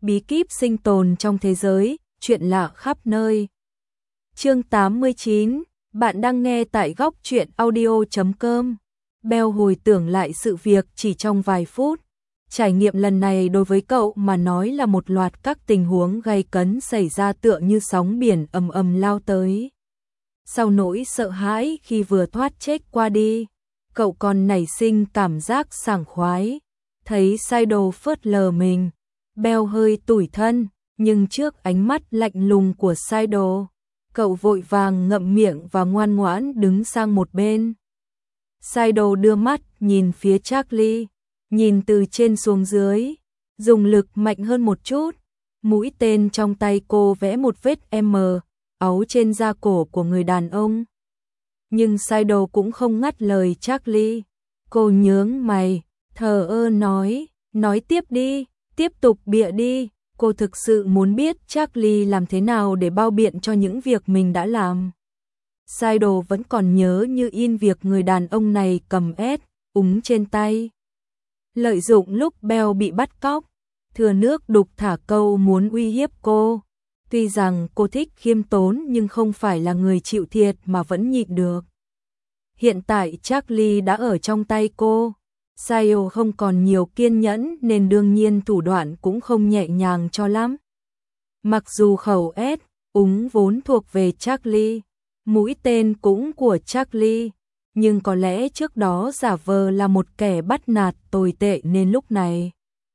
bí kíp sinh tồn trong thế giới, chuyện lạ khắp nơi. Chương 89, bạn đang nghe tại góc truyện audio.com. Bell hồi tưởng lại sự việc chỉ trong vài phút. Trải nghiệm lần này đối với cậu mà nói là một loạt các tình huống gay cấn xảy ra tựa như sóng biển ầm ầm lao tới. Sau nỗi sợ hãi khi vừa thoát chết qua đi, cậu còn nảy sinh cảm giác sảng khoái. Thấy Saido phớt lờ mình, Bell hơi tủi thân, nhưng trước ánh mắt lạnh lùng của Saido, cậu vội vàng ngậm miệng và ngoan ngoãn đứng sang một bên. Saido đưa mắt nhìn phía Charlie, nhìn từ trên xuống dưới, dùng lực mạnh hơn một chút. Mũi tên trong tay cô vẽ một vết M, áo trên da cổ của người đàn ông. Nhưng Saido cũng không ngắt lời Charlie. Cô nhướng mày, thờ ơ nói tiếp đi, tiếp tục bịa đi. Cô thực sự muốn biết Charlie làm thế nào để bao biện cho những việc mình đã làm. Saido vẫn còn nhớ như in việc người đàn ông này cầm úng trên tay. Lợi dụng lúc Bell bị bắt cóc, thừa nước đục thả câu muốn uy hiếp cô. Tuy rằng cô thích khiêm tốn nhưng không phải là người chịu thiệt mà vẫn nhịn được. Hiện tại Charlie đã ở trong tay cô. Saido không còn nhiều kiên nhẫn nên đương nhiên thủ đoạn cũng không nhẹ nhàng cho lắm. Mặc dù khẩu úng vốn thuộc về Charlie, mũi tên cũng của Charlie, nhưng có lẽ trước đó giả vờ là một kẻ bắt nạt tồi tệ nên lúc này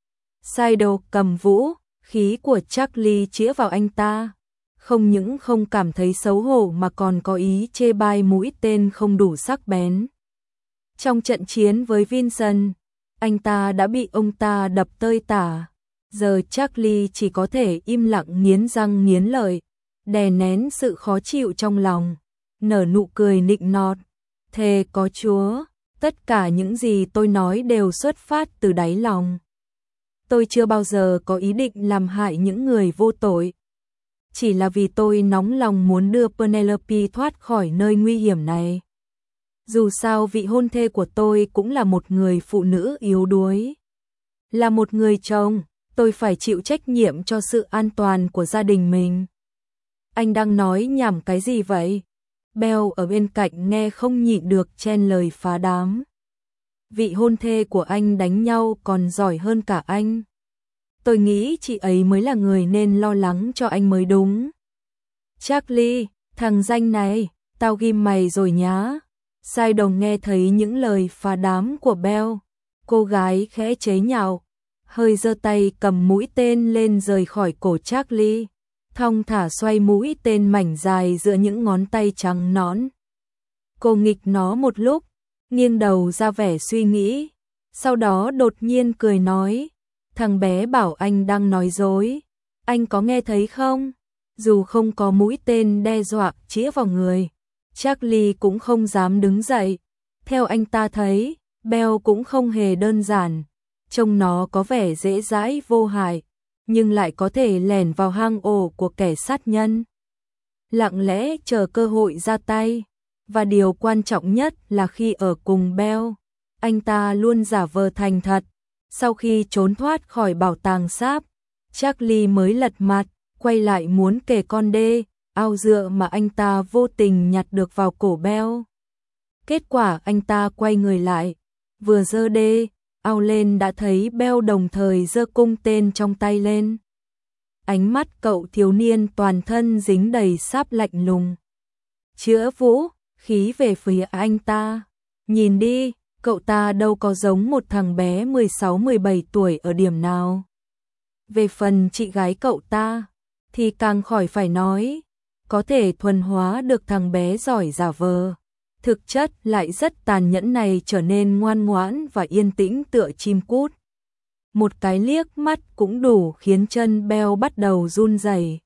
Saido cầm vũ khí của Charlie chĩa vào anh ta. Không những không cảm thấy xấu hổ mà còn có ý chê bai mũi tên không đủ sắc bén. Trong trận chiến với Vincent, anh ta đã bị ông ta đập tơi tả. Giờ Charlie chỉ có thể im lặng nghiến răng nghiến lợi, đè nén sự khó chịu trong lòng, nở nụ cười nịnh nọt. Thề có Chúa, tất cả những gì tôi nói đều xuất phát từ đáy lòng. Tôi chưa bao giờ có ý định làm hại những người vô tội. Chỉ là vì tôi nóng lòng muốn đưa Penelope thoát khỏi nơi nguy hiểm này. Dù sao vị hôn thê của tôi cũng là một người phụ nữ yếu đuối. Là một người chồng, tôi phải chịu trách nhiệm cho sự an toàn của gia đình mình. Anh đang nói nhảm cái gì vậy? Bell ở bên cạnh nghe không nhịn được chen lời phá đám. Vị hôn thê của anh đánh nhau còn giỏi hơn cả anh. Tôi nghĩ chị ấy mới là người nên lo lắng cho anh mới đúng. Charlie, thằng danh này, tao ghim mày rồi nhá. Saido nghe thấy những lời phá đám của Bell. Cô gái khẽ chế nhạo, hơi giơ tay cầm mũi tên lên rời khỏi cổ Charlie. Thong thả xoay mũi tên mảnh dài giữa những ngón tay trắng nõn. Cô nghịch nó một lúc, nghiêng đầu ra vẻ suy nghĩ. Sau đó đột nhiên cười nói, thằng bé bảo anh đang nói dối. Anh có nghe thấy không? Dù không có mũi tên đe dọa chĩa vào người, Charlie cũng không dám đứng dậy. Theo anh ta thấy, Bell cũng không hề đơn giản. Trông nó có vẻ dễ dãi vô hại, nhưng lại có thể lẻn vào hang ổ của kẻ sát nhân. Lặng lẽ chờ cơ hội ra tay. Và điều quan trọng nhất là khi ở cùng Bell, anh ta luôn giả vờ thành thật. Sau khi trốn thoát khỏi bảo tàng sáp, Charlie mới lật mặt, quay lại muốn kề con đê, ao dựa mà anh ta vô tình nhặt được vào cổ Bell. Kết quả anh ta quay người lại, vừa giơ đê, ao lên đã thấy Bell đồng thời giơ cung tên trong tay lên. Ánh mắt cậu thiếu niên toàn thân dính đầy sáp lạnh lùng. Chữa vũ khí về phía anh ta. Nhìn đi, cậu ta đâu có giống một thằng bé 16-17 tuổi ở điểm nào. Về phần chị gái cậu ta, thì càng khỏi phải nói, có thể thuần hóa được thằng bé giỏi giả vờ. Thực chất lại rất tàn nhẫn này trở nên ngoan ngoãn và yên tĩnh tựa chim cút. Một cái liếc mắt cũng đủ khiến chân Bell bắt đầu run rẩy.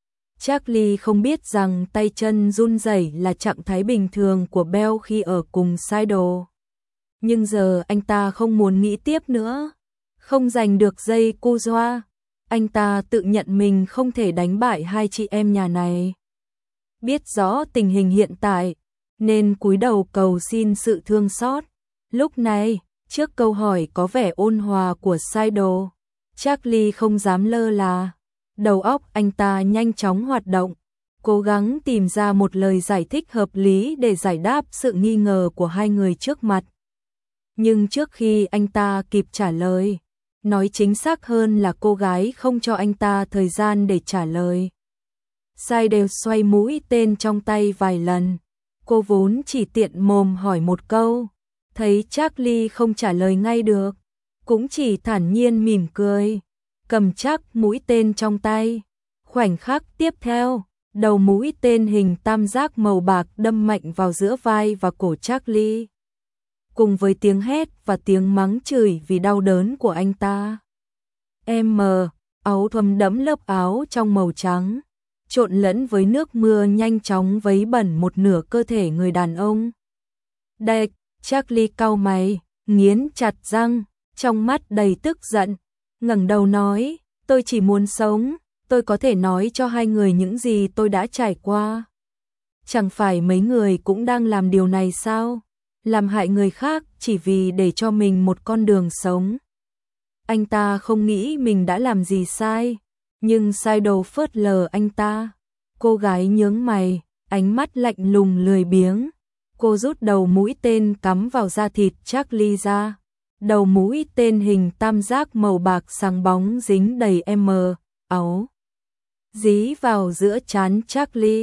Charlie không biết rằng tay chân run rẩy là trạng thái bình thường của Bell khi ở cùng Saido. Nhưng giờ anh ta không muốn nghĩ tiếp nữa. Không giành được dây cu doa, anh ta tự nhận mình không thể đánh bại hai chị em nhà này. Biết rõ tình hình hiện tại, nên cúi đầu cầu xin sự thương xót. Lúc này, trước câu hỏi có vẻ ôn hòa của Saido, Charlie không dám lơ là. Đầu óc anh ta nhanh chóng hoạt động, cố gắng tìm ra một lời giải thích hợp lý để giải đáp sự nghi ngờ của hai người trước mặt. Nhưng trước khi anh ta kịp trả lời, nói chính xác hơn là cô gái không cho anh ta thời gian để trả lời. Sai đều xoay mũi tên trong tay vài lần. Cô vốn chỉ tiện mồm hỏi một câu, thấy Charlie không trả lời ngay được, cũng chỉ thản nhiên mỉm cười, cầm chắc mũi tên trong tay. Khoảnh khắc tiếp theo, đầu mũi tên hình tam giác màu bạc đâm mạnh vào giữa vai và cổ Charlie, cùng với tiếng hét và tiếng mắng chửi vì đau đớn của anh ta. Áo thấm đẫm lớp áo trong màu trắng, trộn lẫn với nước mưa nhanh chóng vấy bẩn một nửa cơ thể người đàn ông. Đạch, Charlie cau mày, nghiến chặt răng, trong mắt đầy tức giận, ngẩng đầu nói, tôi chỉ muốn sống, tôi có thể nói cho hai người những gì tôi đã trải qua. Chẳng phải mấy người cũng đang làm điều này sao? Làm hại người khác chỉ vì để cho mình một con đường sống. Anh ta không nghĩ mình đã làm gì sai, nhưng sai đầu phớt lờ anh ta. Cô gái nhướng mày, ánh mắt lạnh lùng lười biếng. Cô rút đầu mũi tên cắm vào da thịt Charlie ra. Đầu mũi tên hình tam giác màu bạc sáng bóng dính đầy áo. Dí vào giữa trán Charlie.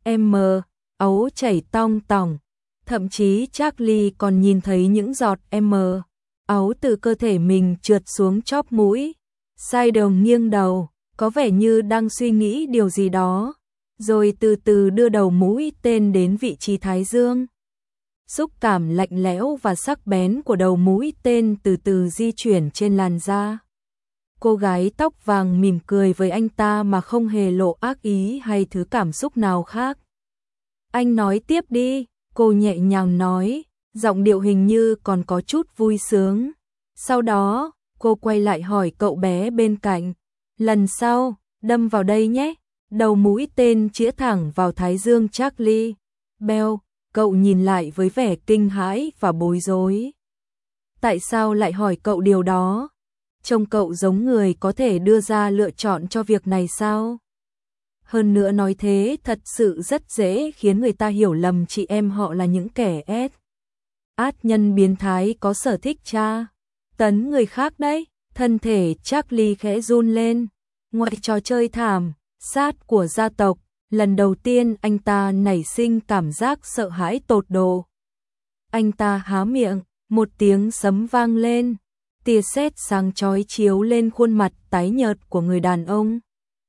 Áo chảy tong tỏng. Thậm chí Charlie còn nhìn thấy những giọt áo từ cơ thể mình trượt xuống chóp mũi. Sai đồng nghiêng đầu, có vẻ như đang suy nghĩ điều gì đó, rồi từ từ đưa đầu mũi tên đến vị trí thái dương. Xúc cảm lạnh lẽo và sắc bén của đầu mũi tên từ từ di chuyển trên làn da. Cô gái tóc vàng mỉm cười với anh ta mà không hề lộ ác ý hay thứ cảm xúc nào khác. Anh nói tiếp đi, cô nhẹ nhàng nói, giọng điệu hình như còn có chút vui sướng. Sau đó, cô quay lại hỏi cậu bé bên cạnh, lần sau, đâm vào đây nhé. Đầu mũi tên chĩa thẳng vào thái dương Charlie. Bell, cậu nhìn lại với vẻ kinh hãi và bối rối. Tại sao lại hỏi cậu điều đó? Trông cậu giống người có thể đưa ra lựa chọn cho việc này sao? Hơn nữa nói thế thật sự rất dễ khiến người ta hiểu lầm chị em họ là những kẻ ác nhân biến thái có sở thích tấn người khác đấy. Thân thể Charlie khẽ run lên. Ngoài trò chơi thảm sát của gia tộc, lần đầu tiên anh ta nảy sinh cảm giác sợ hãi tột độ. Anh ta há miệng, một tiếng sấm vang lên, tia sét sáng chói chiếu lên khuôn mặt tái nhợt của người đàn ông.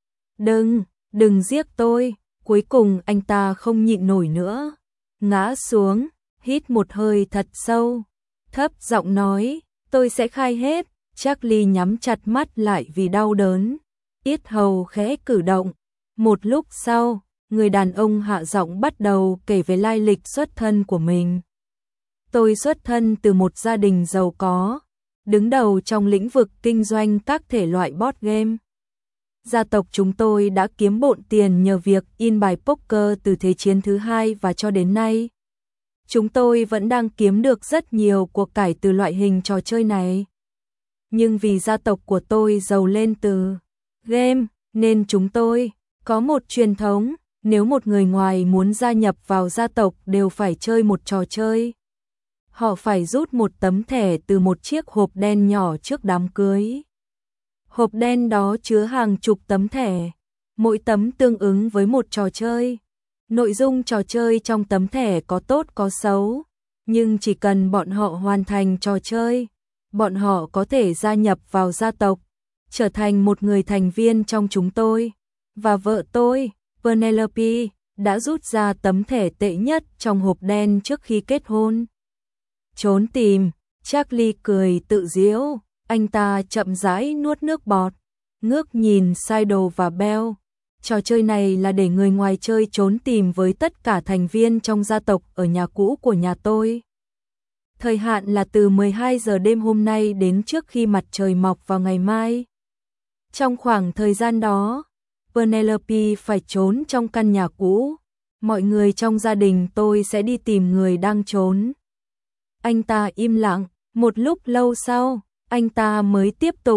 Đừng giết tôi. Cuối cùng anh ta không nhịn nổi nữa, ngã xuống, hít một hơi thật sâu, thấp giọng nói, tôi sẽ khai hết. Charlie nhắm chặt mắt lại vì đau đớn, yết hầu khẽ cử động. Một lúc sau, người đàn ông hạ giọng bắt đầu kể về lai lịch xuất thân của mình. Tôi xuất thân từ một gia đình giàu có, đứng đầu trong lĩnh vực kinh doanh các thể loại board game. Gia tộc chúng tôi đã kiếm bộn tiền nhờ việc in bài poker từ Thế chiến thứ hai và cho đến nay. Chúng tôi vẫn đang kiếm được rất nhiều của cải từ loại hình trò chơi này. Nhưng vì gia tộc của tôi giàu lên từ game, nên chúng tôi có một truyền thống, nếu một người ngoài muốn gia nhập vào gia tộc đều phải chơi một trò chơi. Họ phải rút một tấm thẻ từ một chiếc hộp đen nhỏ trước đám cưới. Hộp đen đó chứa hàng chục tấm thẻ, mỗi tấm tương ứng với một trò chơi. Nội dung trò chơi trong tấm thẻ có tốt có xấu, nhưng chỉ cần bọn họ hoàn thành trò chơi, bọn họ có thể gia nhập vào gia tộc, trở thành một người thành viên trong chúng tôi. Và vợ tôi, Penelope, đã rút ra tấm thẻ tệ nhất trong hộp đen trước khi kết hôn. Trốn tìm, Charlie cười tự giễu, anh ta chậm rãi nuốt nước bọt, ngước nhìn Sidle và Bell. Trò chơi này là để người ngoài chơi trốn tìm với tất cả thành viên trong gia tộc ở nhà cũ của nhà tôi. Thời hạn là từ 12 giờ đêm hôm nay đến trước khi mặt trời mọc vào ngày mai. Trong khoảng thời gian đó, Penelope phải trốn trong căn nhà cũ. Mọi người trong gia đình tôi sẽ đi tìm người đang trốn. Anh ta im lặng, một lúc lâu sau, anh ta mới tiếp tục.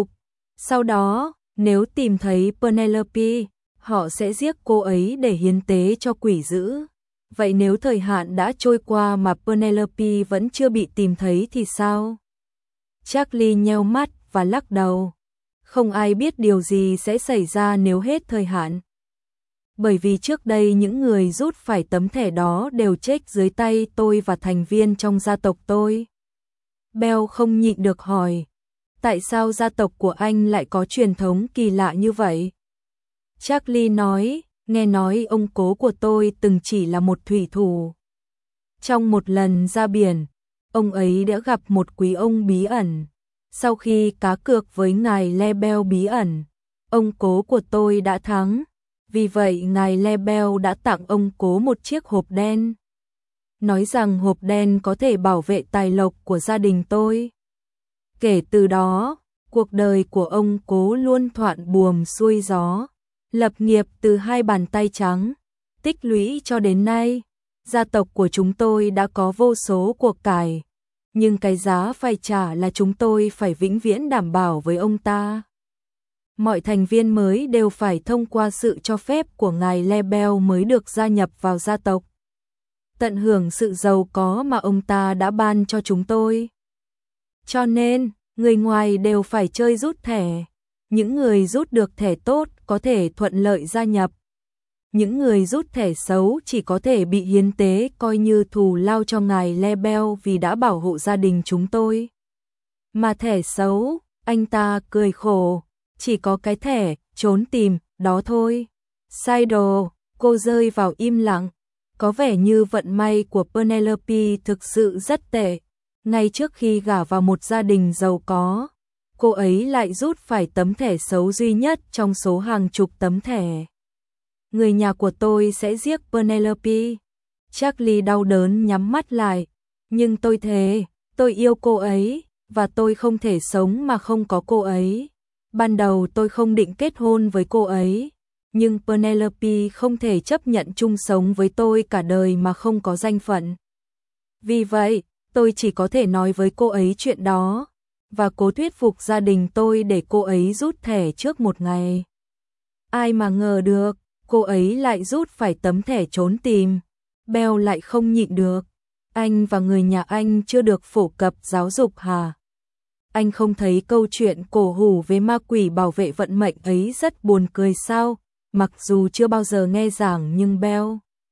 Sau đó, nếu tìm thấy Penelope, họ sẽ giết cô ấy để hiến tế cho quỷ dữ. Vậy nếu thời hạn đã trôi qua mà Penelope vẫn chưa bị tìm thấy thì sao? Charlie nheo mắt và lắc đầu. Không ai biết điều gì sẽ xảy ra nếu hết thời hạn. Bởi vì trước đây những người rút phải tấm thẻ đó đều chết dưới tay tôi và thành viên trong gia tộc tôi. Bell không nhịn được hỏi. Tại sao gia tộc của anh lại có truyền thống kỳ lạ như vậy? Charlie nói, nghe nói ông cố của tôi từng chỉ là một thủy thủ. Trong một lần ra biển, ông ấy đã gặp một quý ông bí ẩn. Sau khi cá cược với ngài Lebel bí ẩn, ông cố của tôi đã thắng. Vì vậy ngài Lebel đã tặng ông cố một chiếc hộp đen. Nói rằng hộp đen có thể bảo vệ tài lộc của gia đình tôi. Kể từ đó, cuộc đời của ông cố luôn thuận buồm xuôi gió. Lập nghiệp từ hai bàn tay trắng, tích lũy cho đến nay. Gia tộc của chúng tôi đã có vô số của cải. Nhưng cái giá phải trả là chúng tôi phải vĩnh viễn đảm bảo với ông ta. Mọi thành viên mới đều phải thông qua sự cho phép của ngài Lebel mới được gia nhập vào gia tộc. Tận hưởng sự giàu có mà ông ta đã ban cho chúng tôi. Cho nên, người ngoài đều phải chơi rút thẻ. Những người rút được thẻ tốt có thể thuận lợi gia nhập. Những người rút thẻ xấu chỉ có thể bị hiến tế coi như thù lao cho ngài Lebel vì đã bảo hộ gia đình chúng tôi. Mà thẻ xấu, anh ta cười khổ, chỉ có cái thẻ trốn tìm, đó thôi. Sai đồ, cô rơi vào im lặng. Có vẻ như vận may của Penelope thực sự rất tệ. Ngay trước khi gả vào một gia đình giàu có, cô ấy lại rút phải tấm thẻ xấu duy nhất trong số hàng chục tấm thẻ. Người nhà của tôi sẽ giết Penelope. Charlie đau đớn nhắm mắt lại. Nhưng tôi thề, tôi yêu cô ấy, và tôi không thể sống mà không có cô ấy. Ban đầu tôi không định kết hôn với cô ấy, nhưng Penelope không thể chấp nhận chung sống với tôi cả đời mà không có danh phận. Vì vậy, tôi chỉ có thể nói với cô ấy chuyện đó, và cố thuyết phục gia đình tôi để cô ấy rút thẻ trước một ngày. Ai mà ngờ được, cô ấy lại rút phải tấm thẻ trốn tìm. Bell lại không nhịn được. Anh và người nhà anh chưa được phổ cập giáo dục hả? Anh không thấy câu chuyện cổ hủ về ma quỷ bảo vệ vận mệnh ấy rất buồn cười sao? Mặc dù chưa bao giờ nghe giảng nhưng Bell,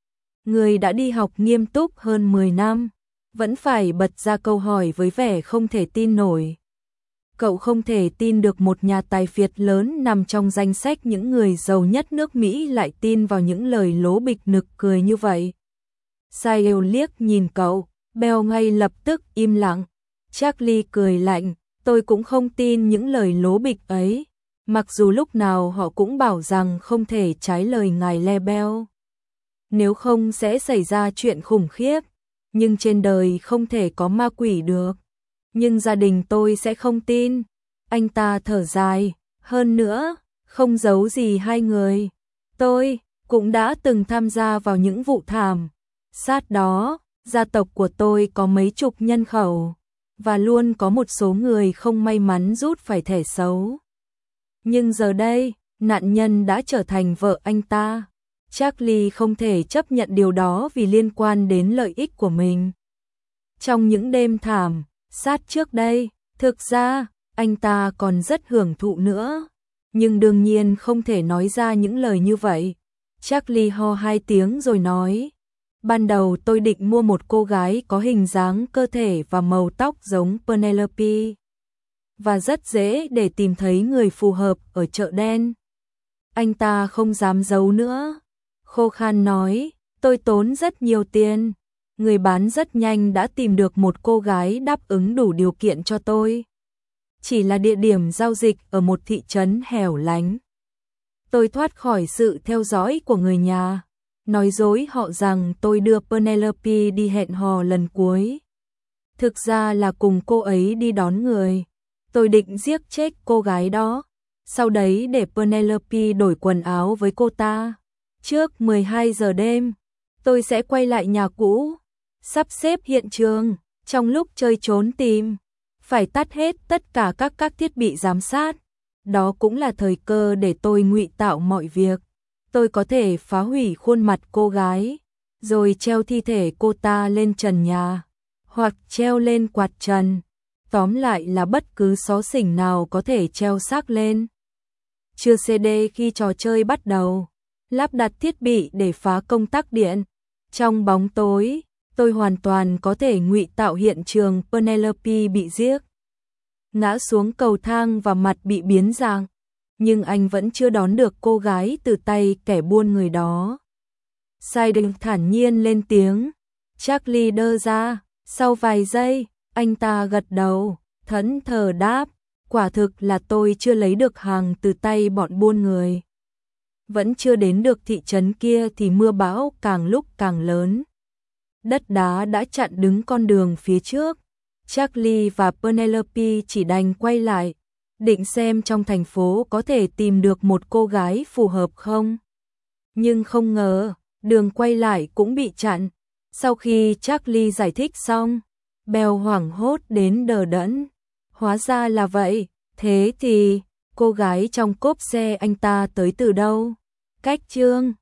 người đã đi học nghiêm túc hơn 10 năm, vẫn phải bật ra câu hỏi với vẻ không thể tin nổi. Cậu không thể tin được một nhà tài phiệt lớn nằm trong danh sách những người giàu nhất nước Mỹ lại tin vào những lời lố bịch nực cười như vậy. Sayle liếc nhìn cậu, Bell ngay lập tức im lặng. Charlie cười lạnh, tôi cũng không tin những lời lố bịch ấy, mặc dù lúc nào họ cũng bảo rằng không thể trái lời ngài Lebel. Nếu không sẽ xảy ra chuyện khủng khiếp, nhưng trên đời không thể có ma quỷ được. Nhưng gia đình tôi sẽ không tin. Anh ta thở dài, hơn nữa, không giấu gì hai người. Tôi cũng đã từng tham gia vào những vụ thảm sát đó, gia tộc của tôi có mấy chục nhân khẩu, và luôn có một số người không may mắn rút phải thẻ xấu. Nhưng giờ đây, nạn nhân đã trở thành vợ anh ta. Charlie không thể chấp nhận điều đó vì liên quan đến lợi ích của mình. Trong những đêm thảm sát trước đây, thực ra, anh ta còn rất hưởng thụ nữa. Nhưng đương nhiên không thể nói ra những lời như vậy. Charlie ho 2 tiếng rồi nói. Ban đầu tôi định mua một cô gái có hình dáng cơ thể và màu tóc giống Penelope. Và rất dễ để tìm thấy người phù hợp ở chợ đen. Anh ta không dám giấu nữa. Khô khan nói, tôi tốn rất nhiều tiền. Người bán rất nhanh đã tìm được một cô gái đáp ứng đủ điều kiện cho tôi. Chỉ là địa điểm giao dịch ở một thị trấn hẻo lánh. Tôi thoát khỏi sự theo dõi của người nhà, nói dối họ rằng tôi đưa Penelope đi hẹn hò lần cuối. Thực ra là cùng cô ấy đi đón người. Tôi định giết chết cô gái đó, sau đấy để Penelope đổi quần áo với cô ta. Trước 12 giờ đêm, tôi sẽ quay lại nhà cũ, sắp xếp hiện trường. Trong lúc chơi trốn tìm, phải tắt hết tất cả các thiết bị giám sát, đó cũng là thời cơ để tôi ngụy tạo mọi việc. Tôi có thể phá hủy khuôn mặt cô gái, rồi treo thi thể cô ta lên trần nhà, hoặc treo lên quạt trần. Tóm lại là bất cứ xó xỉnh nào có thể treo xác lên. Chưa CD khi trò chơi bắt đầu, lắp đặt thiết bị để phá công tắc điện. Trong bóng tối, tôi hoàn toàn có thể ngụy tạo hiện trường Penelope bị giết, ngã xuống cầu thang và mặt bị biến dạng. Nhưng anh vẫn chưa đón được cô gái từ tay kẻ buôn người đó. Sidon thản nhiên lên tiếng. Charlie đơ ra. Sau vài giây, anh ta gật đầu, thẫn thờ đáp. Quả thực là tôi chưa lấy được hàng từ tay bọn buôn người. Vẫn chưa đến được thị trấn kia thì mưa bão càng lúc càng lớn. Đất đá đã chặn đứng con đường phía trước. Charlie và Penelope chỉ đành quay lại, định xem trong thành phố có thể tìm được một cô gái phù hợp không. Nhưng không ngờ, đường quay lại cũng bị chặn. Sau khi Charlie giải thích xong, Bell hoảng hốt đến đờ đẫn. Hóa ra là vậy, thế thì cô gái trong cốp xe anh ta tới từ đâu? Cách chương